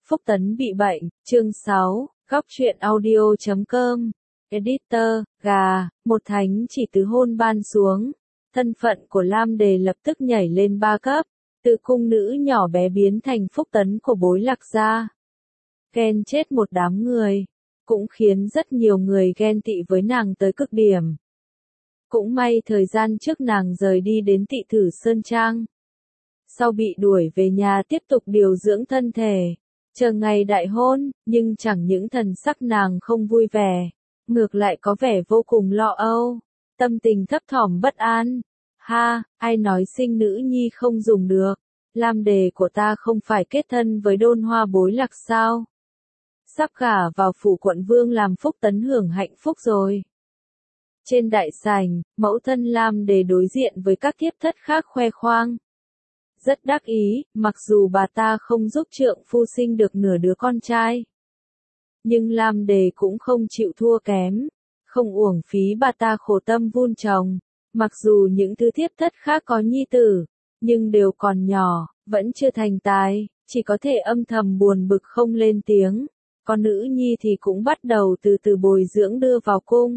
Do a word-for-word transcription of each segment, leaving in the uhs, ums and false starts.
Phúc Tấn bị bệnh, chương sáu, góc truyện audio chấm com, editor, gà, một thánh chỉ từ hôn ban xuống, thân phận của Lam Đề lập tức nhảy lên ba cấp, từ cung nữ nhỏ bé biến thành Phúc Tấn của bối Lạc gia. Ghen chết một đám người, cũng khiến rất nhiều người ghen tị với nàng tới cực điểm. Cũng may thời gian trước nàng rời đi đến Tị Thử Sơn Trang. Sau bị đuổi về nhà tiếp tục điều dưỡng thân thể, chờ ngày đại hôn, nhưng chẳng những thần sắc nàng không vui vẻ, ngược lại có vẻ vô cùng lo âu, tâm tình thấp thỏm bất an. Ha, ai nói sinh nữ nhi không dùng được, Lam Đề của ta không phải kết thân với Đôn Hoa bối Lạc sao? Sắp gả vào phủ quận vương làm Phúc Tấn hưởng hạnh phúc rồi. Trên đại sảnh, mẫu thân Lam Đề đối diện với các thiếp thất khác khoe khoang. Rất đắc ý, mặc dù bà ta không giúp trượng phu sinh được nửa đứa con trai. Nhưng Lam Đề cũng không chịu thua kém, không uổng phí bà ta khổ tâm vun trồng. Mặc dù những thứ thiếp thất khác có nhi tử, nhưng đều còn nhỏ, vẫn chưa thành tài, chỉ có thể âm thầm buồn bực không lên tiếng. Con nữ nhi thì cũng bắt đầu từ từ bồi dưỡng đưa vào cung.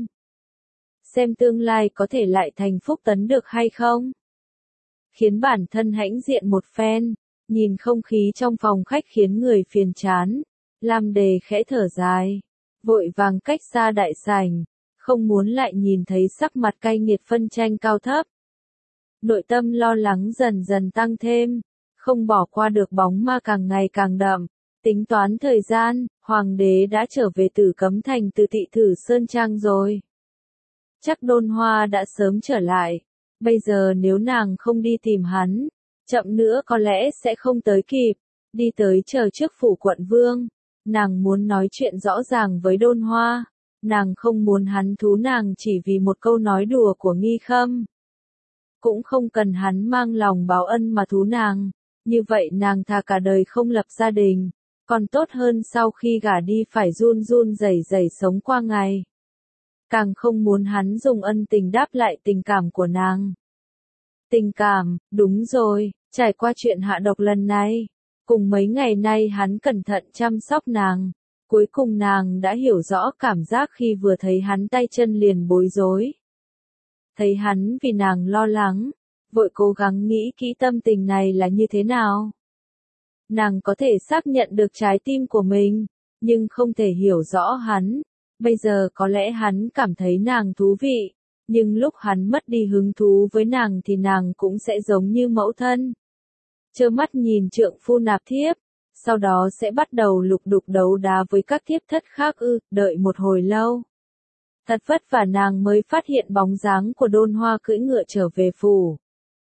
Xem tương lai có thể lại thành Phúc Tấn được hay không? Khiến bản thân hãnh diện một phen, nhìn không khí trong phòng khách khiến người phiền chán. Lam Đề khẽ thở dài, vội vàng cách xa đại sảnh, không muốn lại nhìn thấy sắc mặt cay nghiệt phân tranh cao thấp. Nội tâm lo lắng dần dần tăng thêm, không bỏ qua được bóng ma càng ngày càng đậm. Tính toán thời gian, hoàng đế đã trở về Tử Cấm Thành từ Tị Thử Sơn Trang rồi. Chắc Đôn Hoa đã sớm trở lại. Bây giờ nếu nàng không đi tìm hắn, chậm nữa có lẽ sẽ không tới kịp. Đi tới chờ trước phủ quận vương, nàng muốn nói chuyện rõ ràng với Đôn Hoa. Nàng không muốn hắn thú nàng chỉ vì một câu nói đùa của Nghi Khâm. Cũng không cần hắn mang lòng báo ân mà thú nàng. Như vậy nàng thà cả đời không lập gia đình, còn tốt hơn sau khi gả đi phải run run rẩy rẩy sống qua ngày. Càng không muốn hắn dùng ân tình đáp lại tình cảm của nàng. Tình cảm, đúng rồi, trải qua chuyện hạ độc lần này, cùng mấy ngày nay hắn cẩn thận chăm sóc nàng, cuối cùng nàng đã hiểu rõ cảm giác khi vừa thấy hắn tay chân liền bối rối. Thấy hắn vì nàng lo lắng, vội cố gắng nghĩ kỹ tâm tình này là như thế nào. Nàng có thể xác nhận được trái tim của mình, nhưng không thể hiểu rõ hắn. Bây giờ có lẽ hắn cảm thấy nàng thú vị, nhưng lúc hắn mất đi hứng thú với nàng thì nàng cũng sẽ giống như mẫu thân. Trơ mắt nhìn trượng phu nạp thiếp, sau đó sẽ bắt đầu lục đục đấu đá với các thiếp thất khác ư, đợi một hồi lâu. Thật vất vả nàng mới phát hiện bóng dáng của Đôn Hoa cưỡi ngựa trở về phủ.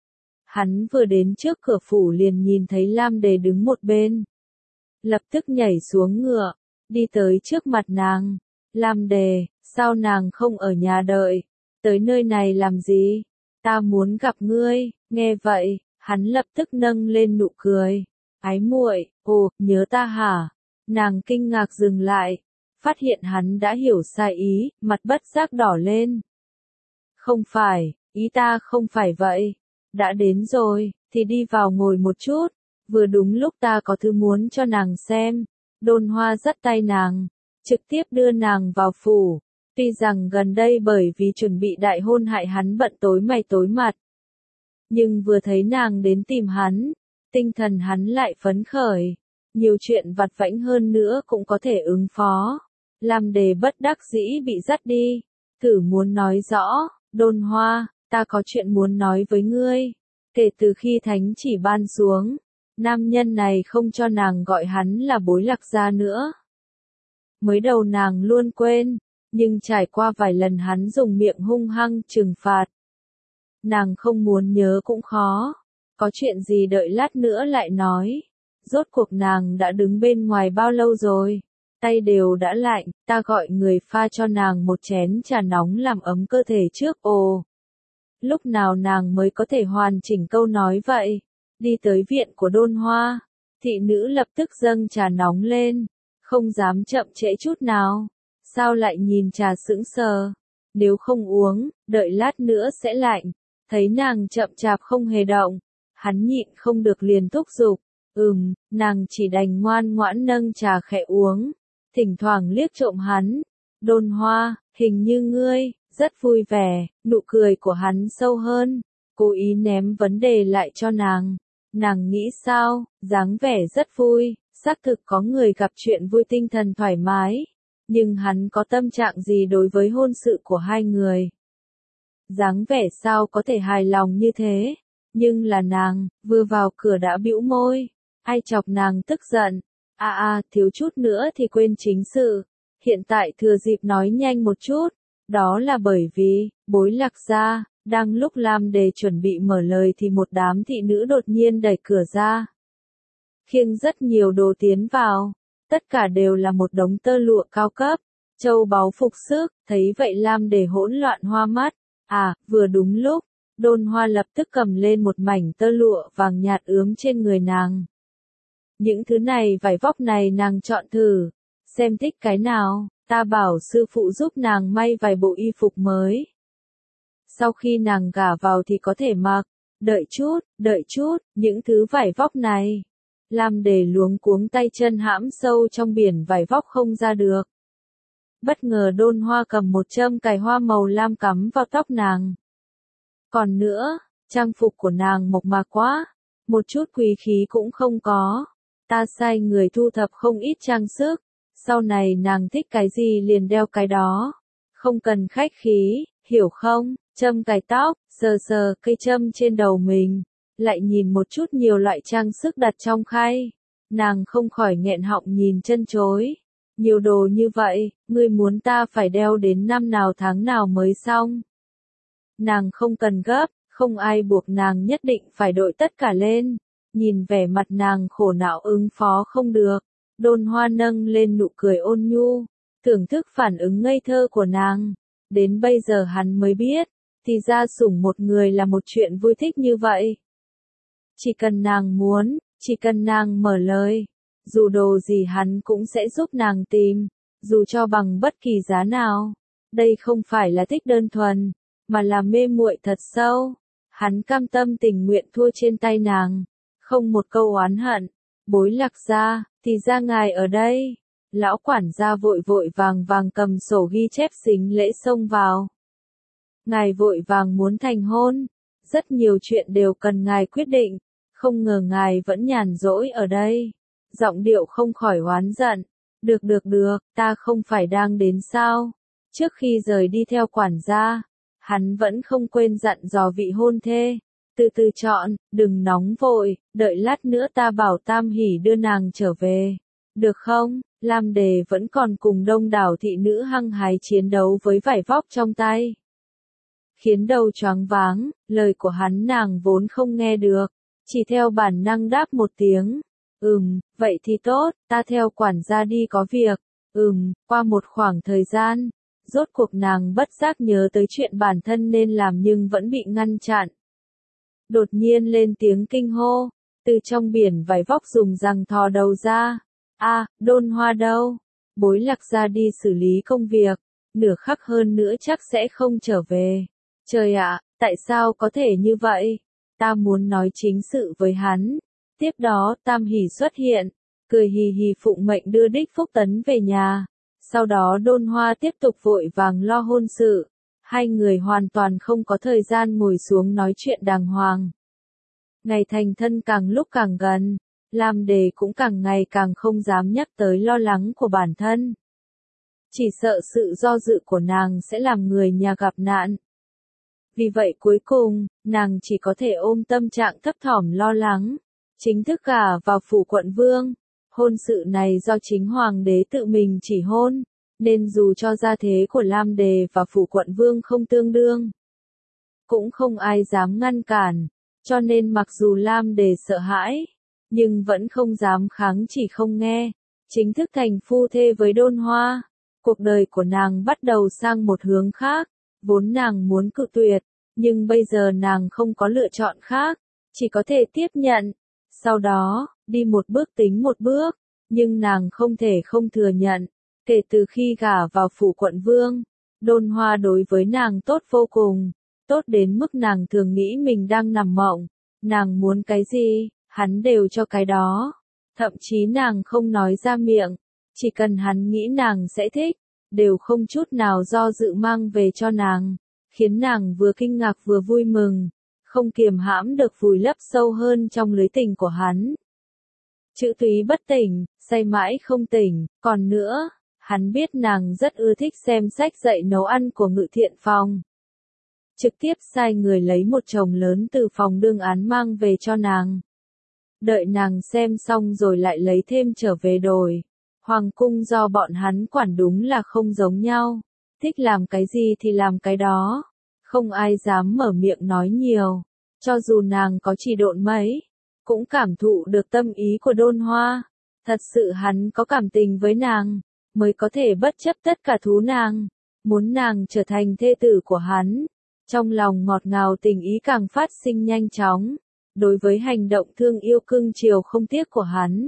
Hắn vừa đến trước cửa phủ liền nhìn thấy Lam Đề đứng một bên. Lập tức nhảy xuống ngựa, đi tới trước mặt nàng. Lam Đề, sao nàng không ở nhà đợi? Tới nơi này làm gì? Ta muốn gặp ngươi. Nghe vậy, hắn lập tức nâng lên nụ cười. Ái muội, ồ, nhớ ta hả? Nàng kinh ngạc dừng lại, phát hiện hắn đã hiểu sai ý, mặt bất giác đỏ lên. Không phải, ý ta không phải vậy. Đã đến rồi, thì đi vào ngồi một chút. Vừa đúng lúc ta có thứ muốn cho nàng xem. Đôn Hoa dắt tay nàng, trực tiếp đưa nàng vào phủ. Tuy rằng gần đây bởi vì chuẩn bị đại hôn hại hắn bận tối mày tối mặt. Nhưng vừa thấy nàng đến tìm hắn, tinh thần hắn lại phấn khởi. Nhiều chuyện vặt vãnh hơn nữa cũng có thể ứng phó. Lam Đề bất đắc dĩ bị dắt đi. Thử muốn nói rõ, Đôn Hoa, ta có chuyện muốn nói với ngươi. Kể từ khi thánh chỉ ban xuống, nam nhân này không cho nàng gọi hắn là bối Lạc gia nữa. Mới đầu nàng luôn quên, nhưng trải qua vài lần hắn dùng miệng hung hăng trừng phạt. Nàng không muốn nhớ cũng khó, có chuyện gì đợi lát nữa lại nói. Rốt cuộc nàng đã đứng bên ngoài bao lâu rồi, tay đều đã lạnh, ta gọi người pha cho nàng một chén trà nóng làm ấm cơ thể trước. Ồ, lúc nào nàng mới có thể hoàn chỉnh câu nói vậy? Đi tới viện của Đôn Hoa, thị nữ lập tức dâng trà nóng lên. Không dám chậm trễ chút nào. Sao lại nhìn trà sững sờ? Nếu không uống, đợi lát nữa sẽ lạnh. Thấy nàng chậm chạp không hề động, hắn nhịn không được liền thúc giục. Ừm, nàng chỉ đành ngoan ngoãn nâng trà khẽ uống, thỉnh thoảng liếc trộm hắn. Đôn Hoa, hình như ngươi, rất vui vẻ, nụ cười của hắn sâu hơn, cố ý ném vấn đề lại cho nàng. Nàng nghĩ sao, dáng vẻ rất vui, xác thực có người gặp chuyện vui tinh thần thoải mái. Nhưng hắn có tâm trạng gì đối với hôn sự của hai người? Dáng vẻ sao có thể hài lòng như thế? Nhưng là nàng, vừa vào cửa đã bĩu môi. Ai chọc nàng tức giận? À à, thiếu chút nữa thì quên chính sự. Hiện tại thừa dịp nói nhanh một chút. Đó là bởi vì, Bối Lạc gia, đang lúc Lam Đề chuẩn bị mở lời thì một đám thị nữ đột nhiên đẩy cửa ra. Khiêng rất nhiều đồ tiến vào. Tất cả đều là một đống tơ lụa cao cấp, châu báu phục sức, thấy vậy Lam Đề hỗn loạn hoa mắt. À, vừa đúng lúc, Đôn Hoa lập tức cầm lên một mảnh tơ lụa vàng nhạt ướm trên người nàng. Những thứ này vải vóc này nàng chọn thử, xem thích cái nào, ta bảo sư phụ giúp nàng may vài bộ y phục mới. Sau khi nàng gả vào thì có thể mặc, đợi chút, đợi chút, những thứ vải vóc này. Lam Đề luống cuống tay chân hãm sâu trong biển vải vóc không ra được. Bất ngờ Đôn Hoa cầm một châm cài hoa màu lam cắm vào tóc nàng. Còn nữa, trang phục của nàng mộc mạc quá, một chút quý khí cũng không có. Ta sai người thu thập không ít trang sức, sau này nàng thích cái gì liền đeo cái đó. Không cần khách khí, hiểu không? Châm cài tóc, sờ sờ cây châm trên đầu mình, lại nhìn một chút nhiều loại trang sức đặt trong khay. Nàng không khỏi nghẹn họng nhìn chân chối. Nhiều đồ như vậy, ngươi muốn ta phải đeo đến năm nào tháng nào mới xong? Nàng không cần gấp, không ai buộc nàng nhất định phải đội tất cả lên. Nhìn vẻ mặt nàng khổ não ứng phó không được, Đôn Hoa nâng lên nụ cười ôn nhu, thưởng thức phản ứng ngây thơ của nàng. Đến bây giờ hắn mới biết, thì ra sủng một người là một chuyện vui thích như vậy. Chỉ cần nàng muốn, chỉ cần nàng mở lời, dù đồ gì hắn cũng sẽ giúp nàng tìm, dù cho bằng bất kỳ giá nào. Đây không phải là thích đơn thuần, mà là mê muội thật sâu. Hắn cam tâm tình nguyện thua trên tay nàng, không một câu oán hận. Bối Lạc gia, thì ra ngài ở đây. Lão quản gia vội vội vàng vàng cầm sổ ghi chép xính lễ xông vào. Ngài vội vàng muốn thành hôn, rất nhiều chuyện đều cần ngài quyết định, không ngờ ngài vẫn nhàn rỗi ở đây. Giọng điệu không khỏi oán giận. Được được được, ta không phải đang đến sao? Trước khi rời đi theo quản gia, hắn vẫn không quên dặn dò vị hôn thê. Từ từ chọn, đừng nóng vội, đợi lát nữa ta bảo Tam Hỷ đưa nàng trở về. Được không? Lam Đề vẫn còn cùng đông đảo thị nữ hăng hái chiến đấu với vải vóc trong tay. Khiến đầu choáng váng, lời của hắn nàng vốn không nghe được, chỉ theo bản năng đáp một tiếng. Ừm, vậy thì tốt, ta theo quản gia đi có việc. Ừm, qua một khoảng thời gian, rốt cuộc nàng bất giác nhớ tới chuyện bản thân nên làm nhưng vẫn bị ngăn chặn. Đột nhiên lên tiếng kinh hô, từ trong biển vải vóc dùng rằng thò đầu ra. A, à, Đôn Hoa đâu? Bối Lạc gia đi xử lý công việc, nửa khắc hơn nữa chắc sẽ không trở về. Trời ạ, tại sao có thể như vậy? Ta muốn nói chính sự với hắn. Tiếp đó Tam Hỷ xuất hiện, cười hì hì phụng mệnh đưa Đích Phúc Tấn về nhà. Sau đó Đôn Hoa tiếp tục vội vàng lo hôn sự. Hai người hoàn toàn không có thời gian ngồi xuống nói chuyện đàng hoàng. Ngày thành thân càng lúc càng gần, Lam Đề cũng càng ngày càng không dám nhắc tới lo lắng của bản thân. Chỉ sợ sự do dự của nàng sẽ làm người nhà gặp nạn. Vì vậy cuối cùng, nàng chỉ có thể ôm tâm trạng thấp thỏm lo lắng. Chính thức gả vào phủ quận vương. Hôn sự này do chính hoàng đế tự mình chỉ hôn, nên dù cho gia thế của Lam Đề và phủ quận vương không tương đương, cũng không ai dám ngăn cản. Cho nên mặc dù Lam Đề sợ hãi, nhưng vẫn không dám kháng chỉ không nghe. Chính thức thành phu thê với Đôn Hoa, cuộc đời của nàng bắt đầu sang một hướng khác. Vốn nàng muốn cự tuyệt, nhưng bây giờ nàng không có lựa chọn khác, chỉ có thể tiếp nhận. Sau đó, đi một bước tính một bước, nhưng nàng không thể không thừa nhận. Kể từ khi gả vào phủ quận vương, Đôn Hoa đối với nàng tốt vô cùng, tốt đến mức nàng thường nghĩ mình đang nằm mộng. Nàng muốn cái gì, hắn đều cho cái đó. Thậm chí nàng không nói ra miệng, chỉ cần hắn nghĩ nàng sẽ thích, đều không chút nào do dự mang về cho nàng, khiến nàng vừa kinh ngạc vừa vui mừng, không kiềm hãm được vùi lấp sâu hơn trong lưới tình của hắn. Chữ túy bất tỉnh, say mãi không tỉnh, còn nữa, hắn biết nàng rất ưa thích xem sách dạy nấu ăn của Ngự Thiện Phòng. Trực tiếp sai người lấy một chồng lớn từ phòng đương án mang về cho nàng. Đợi nàng xem xong rồi lại lấy thêm trở về đổi. Hoàng cung do bọn hắn quản đúng là không giống nhau, thích làm cái gì thì làm cái đó, không ai dám mở miệng nói nhiều, cho dù nàng có chỉ độn mấy, cũng cảm thụ được tâm ý của Đôn Hoa, thật sự hắn có cảm tình với nàng, mới có thể bất chấp tất cả thú nàng, muốn nàng trở thành thê tử của hắn, trong lòng ngọt ngào tình ý càng phát sinh nhanh chóng, đối với hành động thương yêu cưng chiều không tiếc của hắn.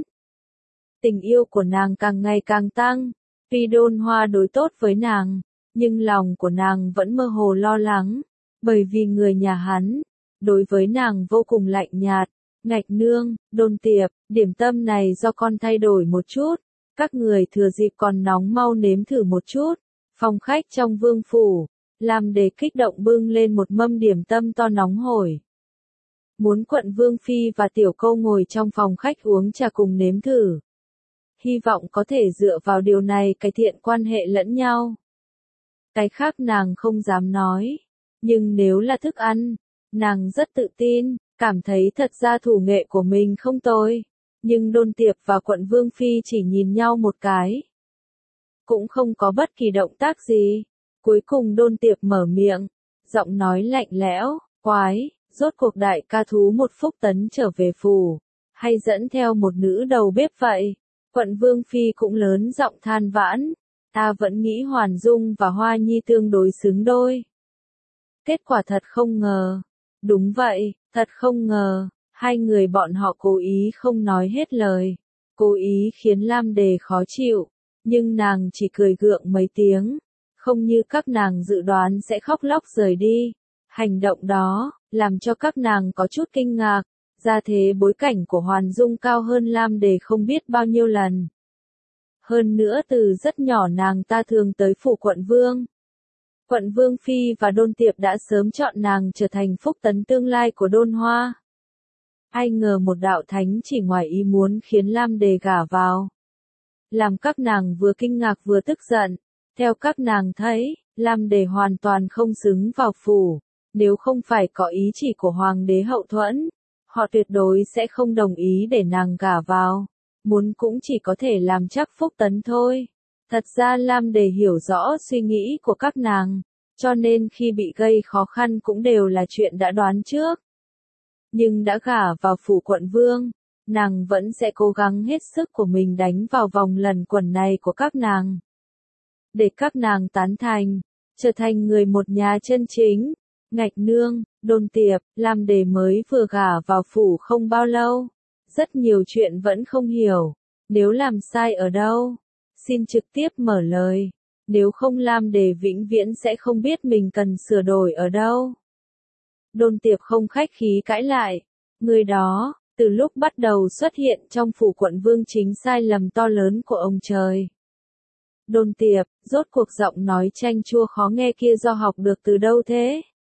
Tình yêu của nàng càng ngày càng tăng, tuy Đôn Hoa đối tốt với nàng, nhưng lòng của nàng vẫn mơ hồ lo lắng, bởi vì người nhà hắn, đối với nàng vô cùng lạnh nhạt. Ngạch nương, Đôn Tiệp, điểm tâm này do con thay đổi một chút, các người thừa dịp còn nóng mau nếm thử một chút. Phòng khách trong vương phủ, Lam Đề kích động bưng lên một mâm điểm tâm to nóng hổi. Muốn quận vương phi và tiểu câu ngồi trong phòng khách uống trà cùng nếm thử. Hy vọng có thể dựa vào điều này cải thiện quan hệ lẫn nhau. Cái khác nàng không dám nói, nhưng nếu là thức ăn, nàng rất tự tin, cảm thấy thật ra thủ nghệ của mình không tồi. Nhưng Đôn Tiệp và quận vương phi chỉ nhìn nhau một cái, cũng không có bất kỳ động tác gì. Cuối cùng Đôn Tiệp mở miệng, giọng nói lạnh lẽo, quái, rốt cuộc đại ca thú một phúc tấn trở về phủ, hay dẫn theo một nữ đầu bếp vậy? Quận vương phi cũng lớn giọng than vãn, ta vẫn nghĩ Hoàn Dung và Hoa Nhi tương đối xứng đôi. Kết quả thật không ngờ. Đúng vậy, thật không ngờ, hai người bọn họ cố ý không nói hết lời, cố ý khiến Lam Đề khó chịu, nhưng nàng chỉ cười gượng mấy tiếng, không như các nàng dự đoán sẽ khóc lóc rời đi. Hành động đó, làm cho các nàng có chút kinh ngạc, ra thế bối cảnh của Hoàn Dung cao hơn Lam Đề không biết bao nhiêu lần. Hơn nữa từ rất nhỏ nàng ta thường tới phủ quận vương. Quận vương phi và Đôn Tiệp đã sớm chọn nàng trở thành phúc tấn tương lai của Đôn Hoa. Ai ngờ một đạo thánh chỉ ngoài ý muốn khiến Lam Đề gả vào. Làm các nàng vừa kinh ngạc vừa tức giận. Theo các nàng thấy, Lam Đề hoàn toàn không xứng vào phủ. Nếu không phải có ý chỉ của Hoàng đế hậu thuẫn, họ tuyệt đối sẽ không đồng ý để nàng gả vào. Muốn cũng chỉ có thể làm chắc phúc tấn thôi. Thật ra Lam Đề hiểu rõ suy nghĩ của các nàng, cho nên khi bị gây khó khăn cũng đều là chuyện đã đoán trước. Nhưng đã gả vào phủ quận vương, nàng vẫn sẽ cố gắng hết sức của mình đánh vào vòng lần quần này của các nàng. Để các nàng tán thành, trở thành người một nhà chân chính. Ngạch nương, Đôn Tiệp, Lam Đề mới vừa gả vào phủ không bao lâu. Rất nhiều chuyện vẫn không hiểu, nếu làm sai ở đâu, xin trực tiếp mở lời, nếu không Lam Đề vĩnh viễn sẽ không biết mình cần sửa đổi ở đâu. Đôn Tiệp không khách khí cãi lại, người đó, từ lúc bắt đầu xuất hiện trong phủ quận vương chính sai lầm to lớn của ông trời. Đôn Tiệp, rốt cuộc giọng nói chanh chua khó nghe kia do học được từ đâu thế?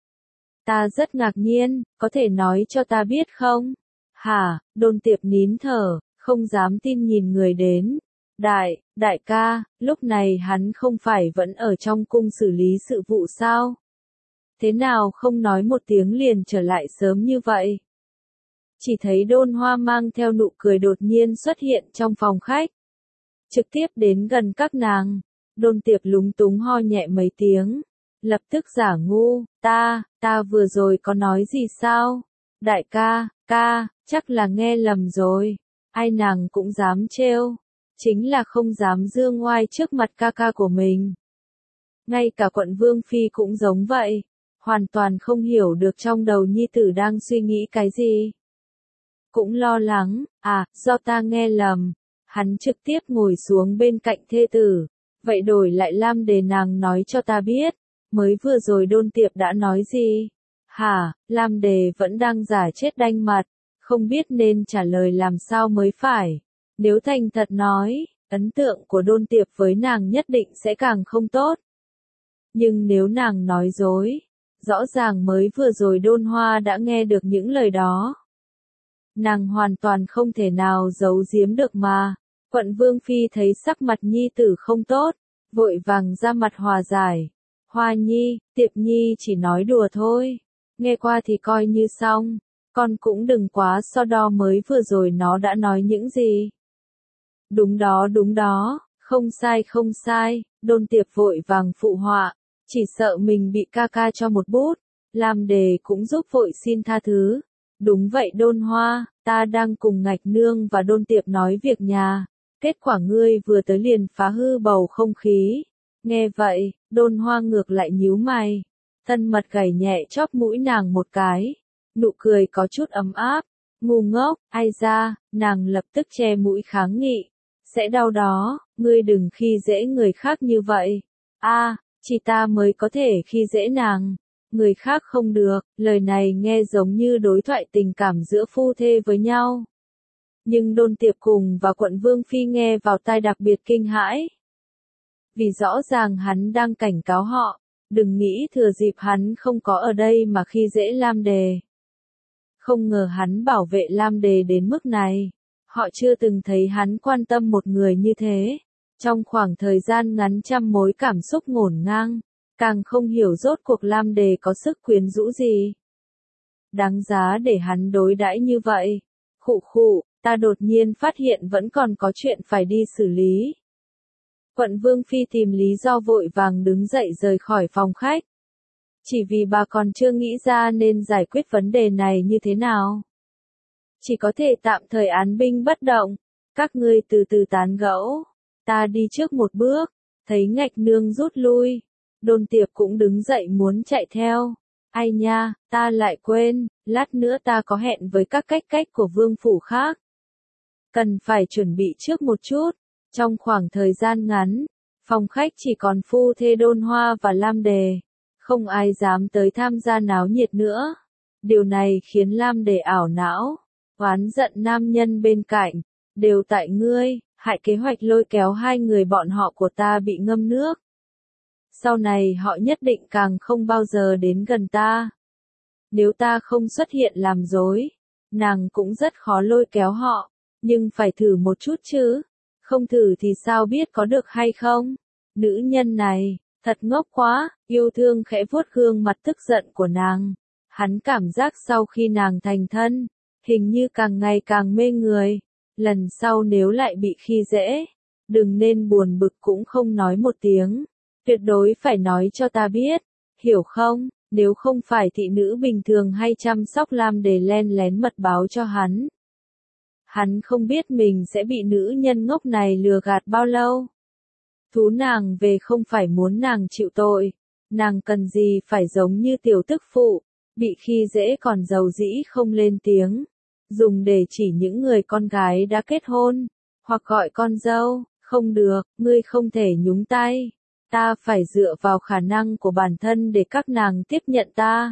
Ta rất ngạc nhiên, có thể nói cho ta biết không? Hả, Đôn Tiệp nín thở, không dám tin nhìn người đến. Đại, đại ca, lúc này hắn không phải vẫn ở trong cung xử lý sự vụ sao? Thế nào không nói một tiếng liền trở lại sớm như vậy? Chỉ thấy Đôn Hoa mang theo nụ cười đột nhiên xuất hiện trong phòng khách. Trực tiếp đến gần các nàng. Đôn Tiệp lúng túng ho nhẹ mấy tiếng. Lập tức giả ngu, ta, ta vừa rồi có nói gì sao? Đại ca, ca, chắc là nghe lầm rồi. Ai nàng cũng dám trêu. Chính là không dám dương ngoai trước mặt ca ca của mình. Ngay cả quận vương phi cũng giống vậy. Hoàn toàn không hiểu được trong đầu nhi tử đang suy nghĩ cái gì. Cũng lo lắng, à, do ta nghe lầm. Hắn trực tiếp ngồi xuống bên cạnh thê tử. Vậy đổi lại Lam Đề nàng nói cho ta biết. Mới vừa rồi Đôn Tiệp đã nói gì? Hả, Lam Đề vẫn đang giả chết đanh mặt. không biết nên trả lời làm sao mới phải. Nếu thành thật nói, ấn tượng của Đôn Tiệp với nàng nhất định sẽ càng không tốt. Nhưng nếu nàng nói dối, rõ ràng mới vừa rồi Đôn Hoa đã nghe được những lời đó. Nàng hoàn toàn không thể nào giấu giếm được mà. Quận Vương Phi thấy sắc mặt nhi tử không tốt, vội vàng ra mặt hòa giải. Hoa Nhi, Tiệp Nhi chỉ nói đùa thôi. Nghe qua thì coi như xong. Con cũng đừng quá so đo mới vừa rồi nó đã nói những gì. Đúng đó đúng đó, không sai không sai, Đôn Tiệp vội vàng phụ họa. Chỉ sợ mình bị ca ca cho một bút. Lam Đề cũng giúp vội xin tha thứ. Đúng vậy Đôn Hoa, ta đang cùng Ngạch Nương và Đôn Tiệp nói việc nhà. Kết quả ngươi vừa tới liền phá hư bầu không khí. Nghe vậy, Đôn Hoa ngược lại nhíu mày. Thân mật gảy nhẹ chóp mũi nàng một cái. Nụ cười có chút ấm áp. Ngu ngốc, ai ra, nàng lập tức che mũi kháng nghị. Sẽ đau đó, ngươi đừng khi dễ người khác như vậy. A, chỉ ta mới có thể khi dễ nàng. Người khác không được, lời này nghe giống như đối thoại tình cảm giữa phu thê với nhau. Nhưng Đôn Tiệp cùng và Quận Vương Phi nghe vào tai đặc biệt kinh hãi. Vì rõ ràng hắn đang cảnh cáo họ, đừng nghĩ thừa dịp hắn không có ở đây mà khi dễ Lam Đề. Không ngờ hắn bảo vệ Lam Đề đến mức này. Họ chưa từng thấy hắn quan tâm một người như thế. Trong khoảng thời gian ngắn trăm mối cảm xúc ngổn ngang, càng không hiểu rốt cuộc Lam Đề có sức quyến rũ gì. Đáng giá để hắn đối đãi như vậy. Khụ khụ, ta đột nhiên phát hiện vẫn còn có chuyện phải đi xử lý. Quận Vương Phi tìm lý do vội vàng đứng dậy rời khỏi phòng khách. Chỉ vì bà còn chưa nghĩ ra nên giải quyết vấn đề này như thế nào. Chỉ có thể tạm thời án binh bất động. Các ngươi từ từ tán gẫu. Ta đi trước một bước. Thấy Ngạch Nương rút lui. Đôn Tiệp cũng đứng dậy muốn chạy theo. Ai nha, ta lại quên, lát nữa ta có hẹn với các cách cách của vương phủ khác. Cần phải chuẩn bị trước một chút. Trong khoảng thời gian ngắn, phòng khách chỉ còn phu thê Đôn Hoa và Lam Đề. Không ai dám tới tham gia náo nhiệt nữa. Điều này khiến Lam Đề ảo não, oán giận nam nhân bên cạnh. Đều tại ngươi, hại kế hoạch lôi kéo hai người bọn họ của ta bị ngâm nước. Sau này họ nhất định càng không bao giờ đến gần ta. Nếu ta không xuất hiện làm dối, nàng cũng rất khó lôi kéo họ. Nhưng phải thử một chút chứ. Không thử thì sao biết có được hay không? Nữ nhân này, thật ngốc quá, yêu thương khẽ vuốt gương mặt tức giận của nàng. Hắn cảm giác sau khi nàng thành thân, hình như càng ngày càng mê người. Lần sau nếu lại bị khi dễ, đừng nên buồn bực cũng không nói một tiếng. Tuyệt đối phải nói cho ta biết, hiểu không? Nếu không phải thị nữ bình thường hay chăm sóc Lam Đề len lén mật báo cho hắn. Hắn không biết mình sẽ bị nữ nhân ngốc này lừa gạt bao lâu. Thú nàng về không phải muốn nàng chịu tội. Nàng cần gì phải giống như tiểu tức phụ, bị khi dễ còn giàu dĩ không lên tiếng. Dùng để chỉ những người con gái đã kết hôn, hoặc gọi con dâu, không được, ngươi không thể nhúng tay. Ta phải dựa vào khả năng của bản thân để các nàng tiếp nhận ta.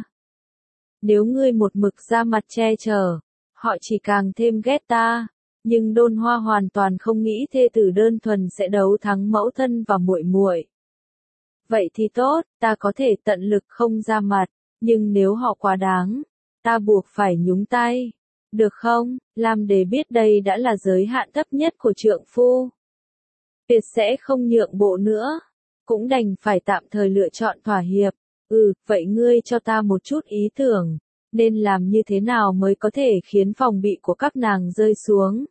Nếu ngươi một mực ra mặt che chở, họ chỉ càng thêm ghét ta. Nhưng Đôn Hoa hoàn toàn không nghĩ thê tử đơn thuần sẽ đấu thắng mẫu thân và muội muội. Vậy thì tốt, ta có thể tận lực không ra mặt, nhưng nếu họ quá đáng, ta buộc phải nhúng tay. Được không? Lam Đề biết đây đã là giới hạn thấp nhất của trượng phu. Tuyệt sẽ không nhượng bộ nữa. Cũng đành phải tạm thời lựa chọn thỏa hiệp. Ừ, vậy ngươi cho ta một chút ý tưởng. Nên làm như thế nào mới có thể khiến phòng bị của các nàng rơi xuống.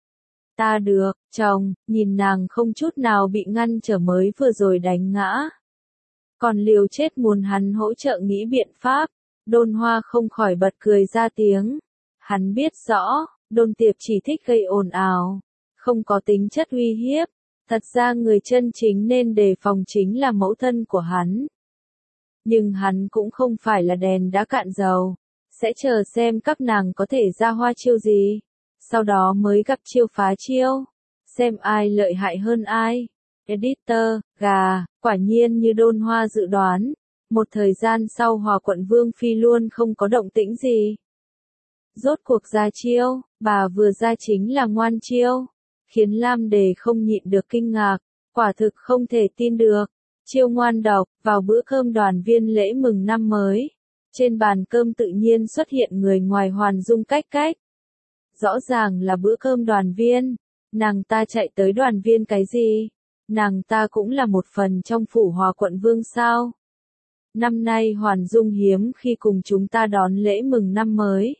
Ta được, chồng, nhìn nàng không chút nào bị ngăn trở mới vừa rồi đánh ngã. Còn liều chết muốn hắn hỗ trợ nghĩ biện pháp. Đôn Hoa không khỏi bật cười ra tiếng. Hắn biết rõ, Đôn Tiệp chỉ thích gây ồn ào, không có tính chất uy hiếp. Thật ra người chân chính nên đề phòng chính là mẫu thân của hắn. Nhưng hắn cũng không phải là đèn đã cạn dầu. Sẽ chờ xem các nàng có thể ra hoa chiêu gì. Sau đó mới gặp chiêu phá chiêu. Xem ai lợi hại hơn ai. Editor, gà, quả nhiên như Đôn Hoa dự đoán. Một thời gian sau Hòa Quận Vương Phi luôn không có động tĩnh gì. Rốt cuộc ra chiêu, bà vừa ra chính là ngoan chiêu, khiến Lam Đề không nhịn được kinh ngạc, quả thực không thể tin được. Chiêu ngoan độc, vào bữa cơm đoàn viên lễ mừng năm mới. Trên bàn cơm tự nhiên xuất hiện người ngoài Hoàn Dung cách cách. Rõ ràng là bữa cơm đoàn viên, nàng ta chạy tới đoàn viên cái gì? Nàng ta cũng là một phần trong phủ Hòa quận vương sao? Năm nay Hoàn Dung hiếm khi cùng chúng ta đón lễ mừng năm mới.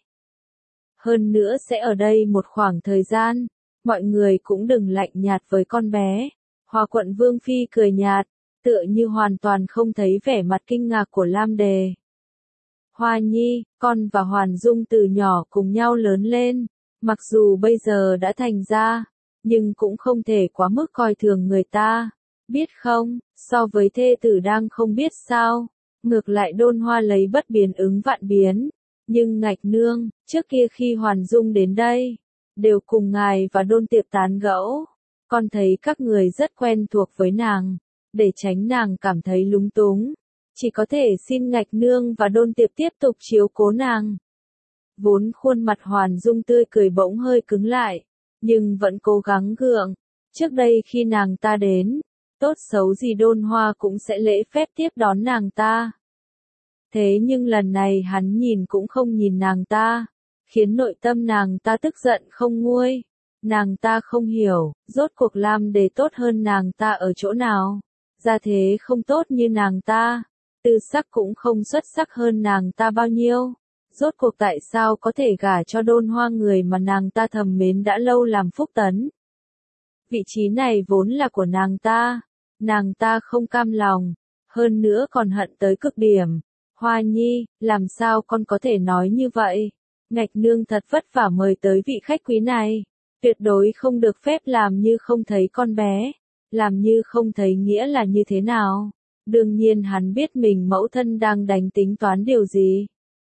Hơn nữa sẽ ở đây một khoảng thời gian, mọi người cũng đừng lạnh nhạt với con bé. Hòa quận vương phi cười nhạt, tựa như hoàn toàn không thấy vẻ mặt kinh ngạc của Lam Đề. Hoa Nhi, con và Hoàn Dung từ nhỏ cùng nhau lớn lên, mặc dù bây giờ đã thành ra, nhưng cũng không thể quá mức coi thường người ta, biết không, so với thê tử đang không biết sao, ngược lại Đôn Hoa lấy bất biến ứng vạn biến, nhưng Ngạch Nương, trước kia khi Hoàn Dung đến đây, đều cùng ngài và Đôn Tiệp tán gẫu, con thấy các người rất quen thuộc với nàng, để tránh nàng cảm thấy lúng túng, chỉ có thể xin Ngạch Nương và Đôn Tiệp tiếp tục chiếu cố nàng. Vốn khuôn mặt Hoàn Dung tươi cười bỗng hơi cứng lại, nhưng vẫn cố gắng gượng. Trước đây khi nàng ta đến, tốt xấu gì Đôn Hoa cũng sẽ lễ phép tiếp đón nàng ta. Thế nhưng lần này hắn nhìn cũng không nhìn nàng ta, khiến nội tâm nàng ta tức giận không nguôi. Nàng ta không hiểu, rốt cuộc Lam Đề tốt hơn nàng ta ở chỗ nào. Gia thế không tốt như nàng ta, tư sắc cũng không xuất sắc hơn nàng ta bao nhiêu. Rốt cuộc tại sao có thể gả cho Đôn Hoa người mà nàng ta thầm mến đã lâu làm Phúc Tấn. Vị trí này vốn là của nàng ta, nàng ta không cam lòng, hơn nữa còn hận tới cực điểm. Hoa Nhi, làm sao con có thể nói như vậy? Ngạch Nương thật vất vả mời tới vị khách quý này, tuyệt đối không được phép làm như không thấy con bé, làm như không thấy nghĩa là như thế nào. Đương nhiên hắn biết mình mẫu thân đang đánh tính toán điều gì.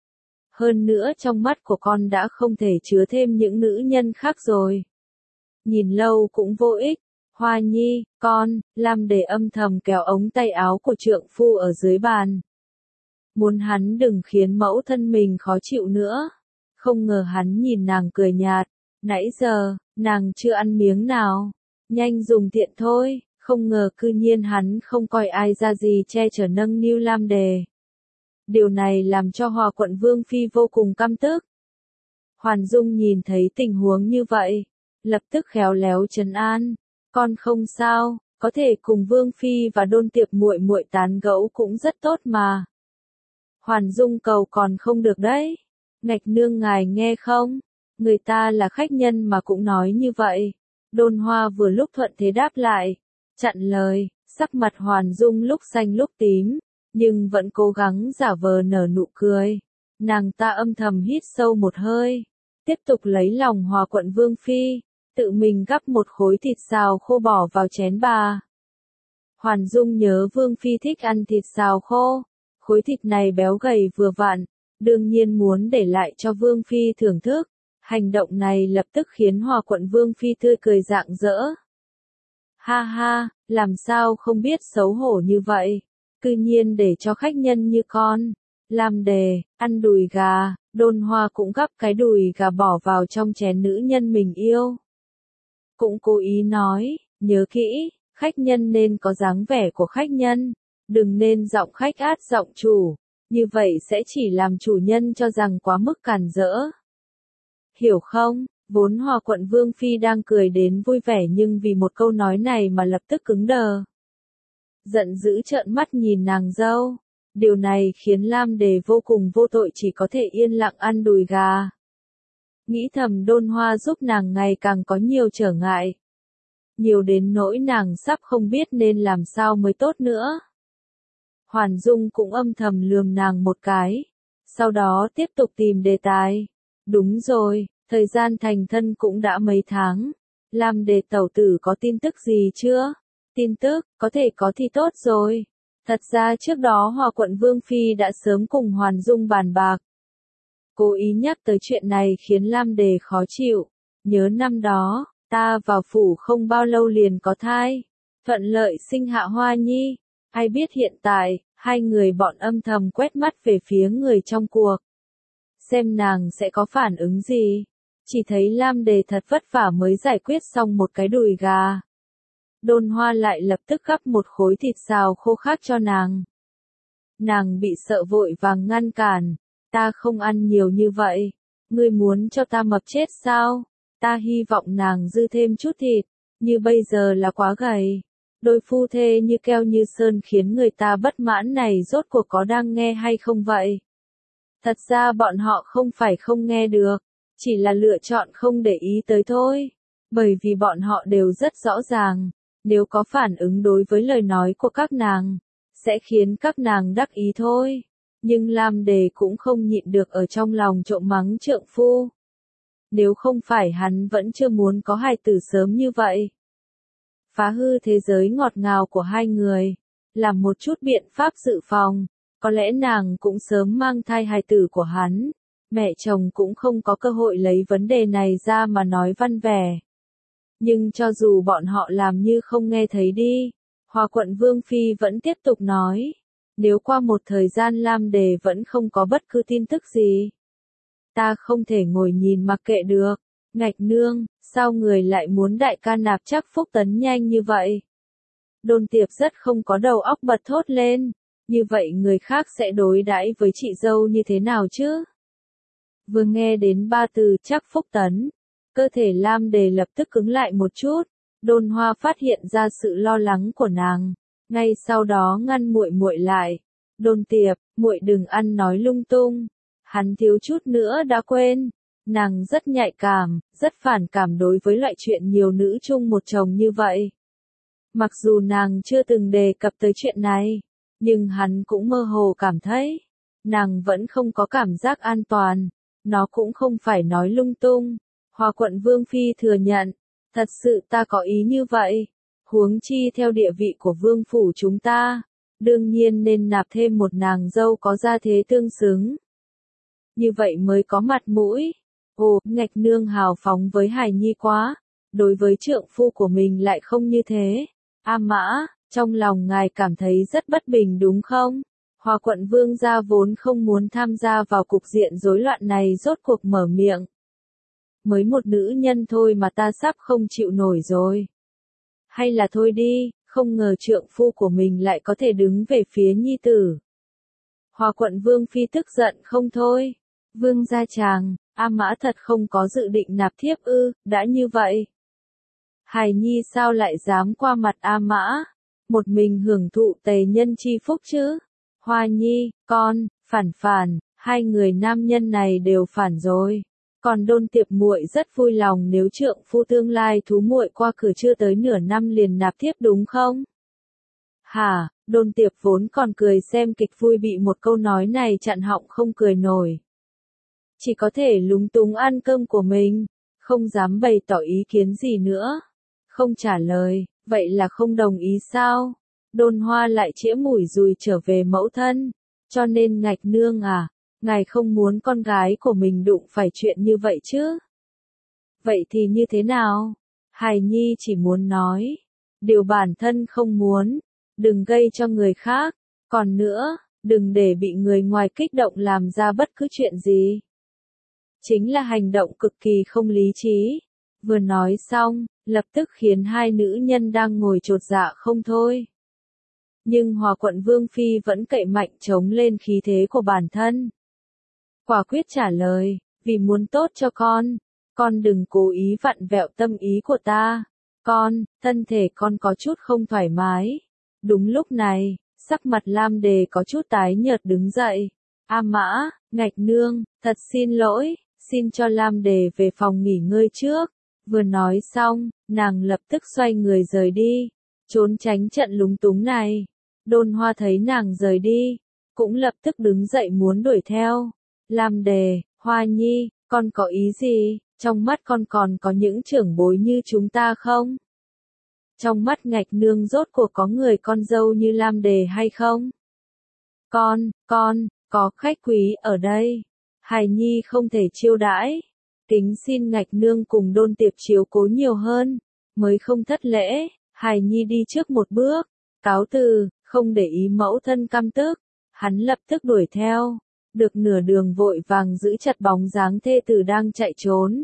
Hơn nữa trong mắt của con đã không thể chứa thêm những nữ nhân khác rồi. Nhìn lâu cũng vô ích. Hoa Nhi, con, Lam Đề âm thầm kéo ống tay áo của trượng phu ở dưới bàn. Muốn hắn đừng khiến mẫu thân mình khó chịu nữa. Không ngờ hắn nhìn nàng cười nhạt. Nãy giờ, nàng chưa ăn miếng nào. Nhanh dùng tiện thôi. Không ngờ cư nhiên hắn không coi ai ra gì che chở nâng niu Lam Đề. Điều này làm cho Hòa quận Vương Phi vô cùng căm tức. Hoàn Dung nhìn thấy tình huống như vậy, lập tức khéo léo trấn an, con không sao, có thể cùng Vương Phi và Đôn Tiệp muội muội tán gẫu cũng rất tốt mà. Hoàn Dung cầu còn không được đấy. Ngạch Nương ngài nghe không? Người ta là khách nhân mà cũng nói như vậy. Đôn Hoa vừa lúc thuận thế đáp lại, chặn lời, sắc mặt Hoàn Dung lúc xanh lúc tím, nhưng vẫn cố gắng giả vờ nở nụ cười. Nàng ta âm thầm hít sâu một hơi, tiếp tục lấy lòng Hòa quận Vương Phi, tự mình gắp một khối thịt xào khô bỏ vào chén bà. Hoàn Dung nhớ Vương Phi thích ăn thịt xào khô, khối thịt này béo gầy vừa vặn, đương nhiên muốn để lại cho Vương Phi thưởng thức. Hành động này lập tức khiến Hòa quận Vương Phi tươi cười rạng rỡ. Ha ha, làm sao không biết xấu hổ như vậy, cư nhiên để cho khách nhân như con. Lam Đề, ăn đùi gà, Đôn Hoa cũng gắp cái đùi gà bỏ vào trong chén nữ nhân mình yêu. Cũng cố ý nói, nhớ kỹ, khách nhân nên có dáng vẻ của khách nhân, đừng nên giọng khách át giọng chủ, như vậy sẽ chỉ làm chủ nhân cho rằng quá mức cản rỡ. Hiểu không? Vốn Hòa quận Vương Phi đang cười đến vui vẻ nhưng vì một câu nói này mà lập tức cứng đờ. Giận dữ trợn mắt nhìn nàng dâu. Điều này khiến Lam Đề vô cùng vô tội chỉ có thể yên lặng ăn đùi gà. Nghĩ thầm Đôn Hoa giúp nàng ngày càng có nhiều trở ngại. Nhiều đến nỗi nàng sắp không biết nên làm sao mới tốt nữa. Hoàn Dung cũng âm thầm lườm nàng một cái. Sau đó tiếp tục tìm đề tài. Đúng rồi, thời gian thành thân cũng đã mấy tháng. Lam Đề tẩu tử có tin tức gì chưa? Tin tức, có thể có thì tốt rồi. Thật ra trước đó Hòa quận Vương Phi đã sớm cùng Hoàn Dung bàn bạc. Cố ý nhắc tới chuyện này khiến Lam Đề khó chịu. Nhớ năm đó, ta vào phủ không bao lâu liền có thai. Thuận lợi sinh hạ Hoa Nhi. Ai biết hiện tại, hai người bọn âm thầm quét mắt về phía người trong cuộc. xem nàng sẽ có phản ứng gì. Chỉ thấy Lam Đề thật vất vả mới giải quyết xong một cái đùi gà. Đôn Hoa lại lập tức gắp một khối thịt xào khô khác cho nàng. Nàng bị sợ vội vàng ngăn cản, ta không ăn nhiều như vậy, ngươi muốn cho ta mập chết sao? Ta hy vọng nàng dư thêm chút thịt, như bây giờ là quá gầy. Đôi phu thê như keo như sơn khiến người ta bất mãn này rốt cuộc có đang nghe hay không vậy? Thật ra bọn họ không phải không nghe được, chỉ là lựa chọn không để ý tới thôi, bởi vì bọn họ đều rất rõ ràng, nếu có phản ứng đối với lời nói của các nàng, sẽ khiến các nàng đắc ý thôi. Nhưng Lam Đề cũng không nhịn được ở trong lòng trộm mắng trượng phu. Nếu không phải hắn vẫn chưa muốn có hài tử sớm như vậy. Phá hư thế giới ngọt ngào của hai người, làm một chút biện pháp dự phòng, có lẽ nàng cũng sớm mang thai hài tử của hắn. Mẹ chồng cũng không có cơ hội lấy vấn đề này ra mà nói văn vẻ. Nhưng cho dù bọn họ làm như không nghe thấy đi, Hòa quận Vương Phi vẫn tiếp tục nói. Nếu qua một thời gian Lam Đề vẫn không có bất cứ tin tức gì, ta không thể ngồi nhìn mặc kệ được. Ngạch nương, sao người lại muốn đại ca nạp chắc Phúc Tấn nhanh như vậy? Đôn Tiệp rất không có đầu óc bật thốt lên. Như vậy người khác sẽ đối đãi với chị dâu như thế nào chứ? Vừa nghe đến ba từ chắc Phúc Tấn, cơ thể Lam Đề lập tức cứng lại một chút. Đôn Hoa phát hiện ra sự lo lắng của nàng, ngay sau đó ngăn muội muội lại. Đôn Tiệp, muội đừng ăn nói lung tung. Hắn thiếu chút nữa đã quên, nàng rất nhạy cảm, rất phản cảm đối với loại chuyện nhiều nữ chung một chồng như vậy. Mặc dù nàng chưa từng đề cập tới chuyện này, nhưng hắn cũng mơ hồ cảm thấy, nàng vẫn không có cảm giác an toàn, nó cũng không phải nói lung tung. Hòa quận Vương Phi thừa nhận, thật sự ta có ý như vậy, huống chi theo địa vị của vương phủ chúng ta, đương nhiên nên nạp thêm một nàng dâu có gia thế tương xứng. Như vậy mới có mặt mũi. Ồ, Ngạch nương hào phóng với hài nhi quá, đối với trượng phu của mình lại không như thế. A Mã, trong lòng ngài cảm thấy rất bất bình đúng không? Hòa quận Vương gia vốn không muốn tham gia vào cục diện rối loạn này rốt cuộc mở miệng. Mới một nữ nhân thôi mà ta sắp không chịu nổi rồi. Hay là thôi đi, không ngờ trượng phu của mình lại có thể đứng về phía nhi tử. Hòa quận Vương Phi tức giận không thôi. Vương gia chàng, A Mã thật không có dự định nạp thiếp ư, đã như vậy. Hài nhi sao lại dám qua mặt A Mã, một mình hưởng thụ tề nhân chi phúc chứ? Hoa nhi, con, phản phản, hai người nam nhân này đều phản rồi. Còn Đôn Tiệp muội rất vui lòng nếu trượng phu tương lai thú muội qua cửa chưa tới nửa năm liền nạp thiếp đúng không? Hả, Đôn Tiệp vốn còn cười xem kịch vui bị một câu nói này chặn họng không cười nổi. Chỉ có thể lúng túng ăn cơm của mình, không dám bày tỏ ý kiến gì nữa. Không trả lời, vậy là không đồng ý sao? Đôn Hoa lại chĩa mũi dùi trở về mẫu thân. Cho nên Ngạch nương à, ngài không muốn con gái của mình đụng phải chuyện như vậy chứ? Vậy thì như thế nào? Hài nhi chỉ muốn nói, điều bản thân không muốn, đừng gây cho người khác, còn nữa, đừng để bị người ngoài kích động làm ra bất cứ chuyện gì. Chính là hành động cực kỳ không lý trí. Vừa nói xong, lập tức khiến hai nữ nhân đang ngồi chột dạ không thôi. Nhưng Hòa quận Vương Phi vẫn cậy mạnh chống lên khí thế của bản thân. Quả quyết trả lời, vì muốn tốt cho con, con đừng cố ý vặn vẹo tâm ý của ta. Con, thân thể con có chút không thoải mái. Đúng lúc này, sắc mặt Lam Đề có chút tái nhợt đứng dậy. A Mã, Ngạch nương, thật xin lỗi, xin cho Lam Đề về phòng nghỉ ngơi trước. Vừa nói xong, nàng lập tức xoay người rời đi, trốn tránh trận lúng túng này. Đôn Hoa thấy nàng rời đi, cũng lập tức đứng dậy muốn đuổi theo. Lam Đề, Hoa nhi, con có ý gì, trong mắt con còn có những trưởng bối như chúng ta không? Trong mắt Ngạch nương rốt cuộc có người con dâu như Lam Đề hay không? Con, con, có khách quý ở đây. Hài nhi không thể chiêu đãi. Kính xin Ngạch nương cùng Đôn Tiệp chiếu cố nhiều hơn, mới không thất lễ. Hài nhi đi trước một bước, cáo từ, không để ý mẫu thân căm tức. Hắn lập tức đuổi theo. được nửa đường vội vàng giữ chặt bóng dáng thê tử đang chạy trốn.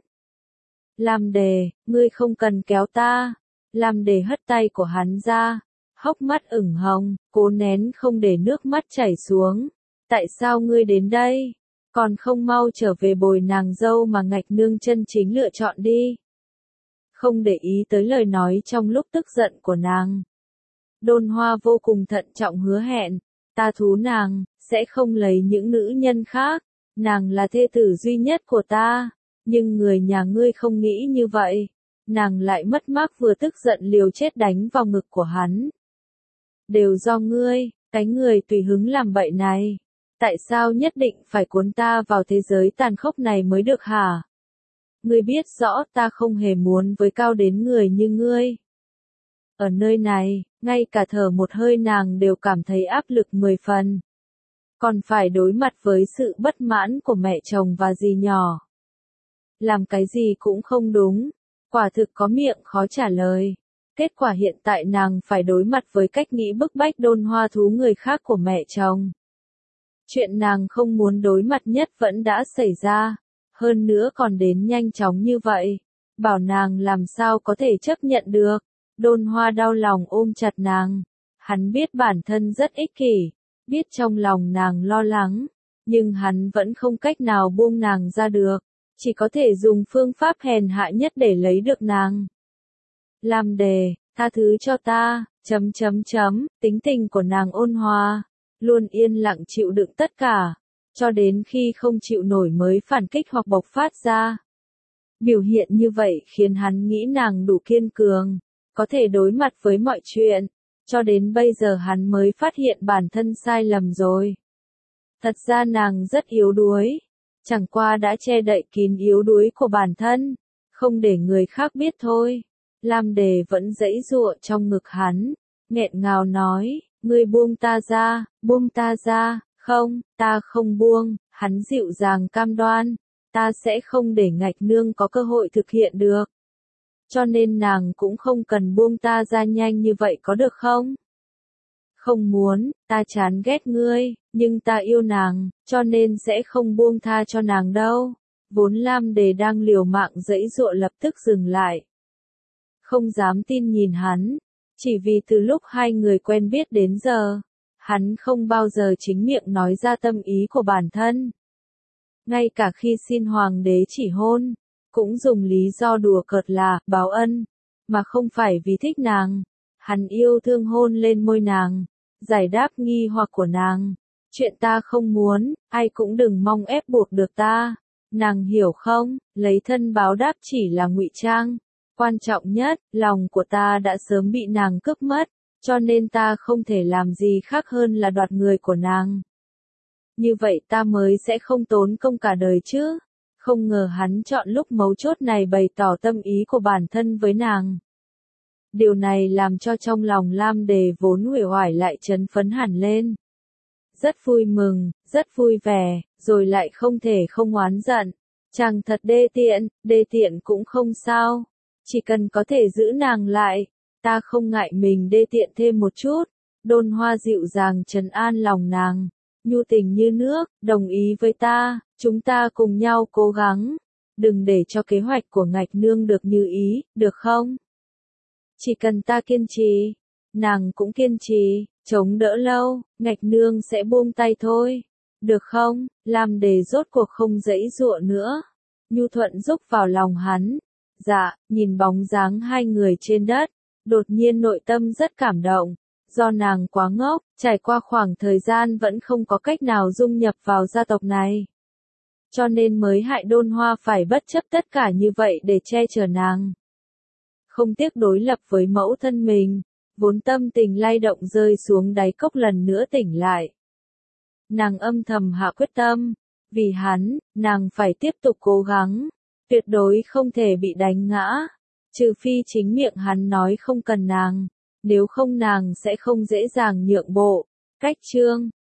Lam Đề, ngươi không cần kéo ta. Lam Đề hất tay của hắn ra, hốc mắt ửng hồng, cố nén không để nước mắt chảy xuống. Tại sao ngươi đến đây? Còn không mau trở về bồi nàng dâu mà Ngạch Nương chân chính lựa chọn đi. Không để ý tới lời nói trong lúc tức giận của nàng. Đôn Hoa vô cùng thận trọng hứa hẹn, ta thú nàng, sẽ không lấy những nữ nhân khác, nàng là thê tử duy nhất của ta, nhưng người nhà ngươi không nghĩ như vậy, nàng lại mất mát vừa tức giận liều chết đánh vào ngực của hắn. Đều do ngươi, cái người tùy hứng làm bậy này, tại sao nhất định phải cuốn ta vào thế giới tàn khốc này mới được hả? Ngươi biết rõ ta không hề muốn với cao đến người như ngươi. Ở nơi này, ngay cả thở một hơi nàng đều cảm thấy áp lực mười phần. Còn phải đối mặt với sự bất mãn của mẹ chồng và dì nhỏ. Làm cái gì cũng không đúng, quả thực có miệng khó trả lời. Kết quả hiện tại nàng phải đối mặt với cách nghĩ bức bách Đôn Hoa thú người khác của mẹ chồng. Chuyện nàng không muốn đối mặt nhất vẫn đã xảy ra, hơn nữa còn đến nhanh chóng như vậy. Bảo nàng làm sao có thể chấp nhận được. Đôn Hoa đau lòng ôm chặt nàng. Hắn biết bản thân rất ích kỷ, biết trong lòng nàng lo lắng, nhưng hắn vẫn không cách nào buông nàng ra được, chỉ có thể dùng phương pháp hèn hạ nhất để lấy được nàng. Lam Đề, tha thứ cho ta, chấm chấm chấm, tính tình của nàng ôn hòa, luôn yên lặng chịu đựng tất cả, cho đến khi không chịu nổi mới phản kích hoặc bộc phát ra. Biểu hiện như vậy khiến hắn nghĩ nàng đủ kiên cường, có thể đối mặt với mọi chuyện, cho đến bây giờ hắn mới phát hiện bản thân sai lầm rồi. Thật ra nàng rất yếu đuối, chẳng qua đã che đậy kín yếu đuối của bản thân, không để người khác biết thôi. Lam Đề vẫn giãy giụa trong ngực hắn, nghẹn ngào nói, ngươi buông ta ra, buông ta ra, không, ta không buông, hắn dịu dàng cam đoan, ta sẽ không để Ngạch Nương có cơ hội thực hiện được. Cho nên nàng cũng không cần buông ta ra nhanh như vậy có được không? Không muốn, ta chán ghét ngươi, nhưng ta yêu nàng, cho nên sẽ không buông tha cho nàng đâu. Vốn Lam Đề đang liều mạng giãy giụa lập tức dừng lại. Không dám tin nhìn hắn, chỉ vì từ lúc hai người quen biết đến giờ, hắn không bao giờ chính miệng nói ra tâm ý của bản thân. Ngay cả khi xin hoàng đế chỉ hôn, cũng dùng lý do đùa cợt là báo ân, mà không phải vì thích nàng. Hắn yêu thương hôn lên môi nàng, giải đáp nghi hoặc của nàng. Chuyện ta không muốn, ai cũng đừng mong ép buộc được ta. Nàng hiểu không, lấy thân báo đáp chỉ là ngụy trang. Quan trọng nhất, lòng của ta đã sớm bị nàng cướp mất, cho nên ta không thể làm gì khác hơn là đoạt người của nàng. Như vậy ta mới sẽ không tốn công cả đời chứ. Không ngờ hắn chọn lúc mấu chốt này bày tỏ tâm ý của bản thân với nàng. Điều này làm cho trong lòng Lam Đề vốn uể oải lại chấn phấn hẳn lên. Rất vui mừng, rất vui vẻ, rồi lại không thể không oán giận. Chàng thật đê tiện, đê tiện cũng không sao. Chỉ cần có thể giữ nàng lại, ta không ngại mình đê tiện thêm một chút. Đôn Hoa dịu dàng trấn an lòng nàng, nhu tình như nước, đồng ý với ta, chúng ta cùng nhau cố gắng. Đừng để cho kế hoạch của Ngạch Nương được như ý, được không? Chỉ cần ta kiên trì, nàng cũng kiên trì, chống đỡ lâu, Ngạch Nương sẽ buông tay thôi. Được không? Lam Đề rốt cuộc không giãy giụa nữa. Nhu thuận rúc vào lòng hắn. Dạ, nhìn bóng dáng hai người trên đất, đột nhiên nội tâm rất cảm động. Do nàng quá ngốc, trải qua khoảng thời gian vẫn không có cách nào dung nhập vào gia tộc này. Cho nên mới hại Đôn Hoa phải bất chấp tất cả như vậy để che chở nàng. Không tiếc đối lập với mẫu thân mình, vốn tâm tình lay động rơi xuống đáy cốc lần nữa tỉnh lại. Nàng âm thầm hạ quyết tâm, vì hắn, nàng phải tiếp tục cố gắng, tuyệt đối không thể bị đánh ngã, trừ phi chính miệng hắn nói không cần nàng, nếu không nàng sẽ không dễ dàng nhượng bộ. Cách chương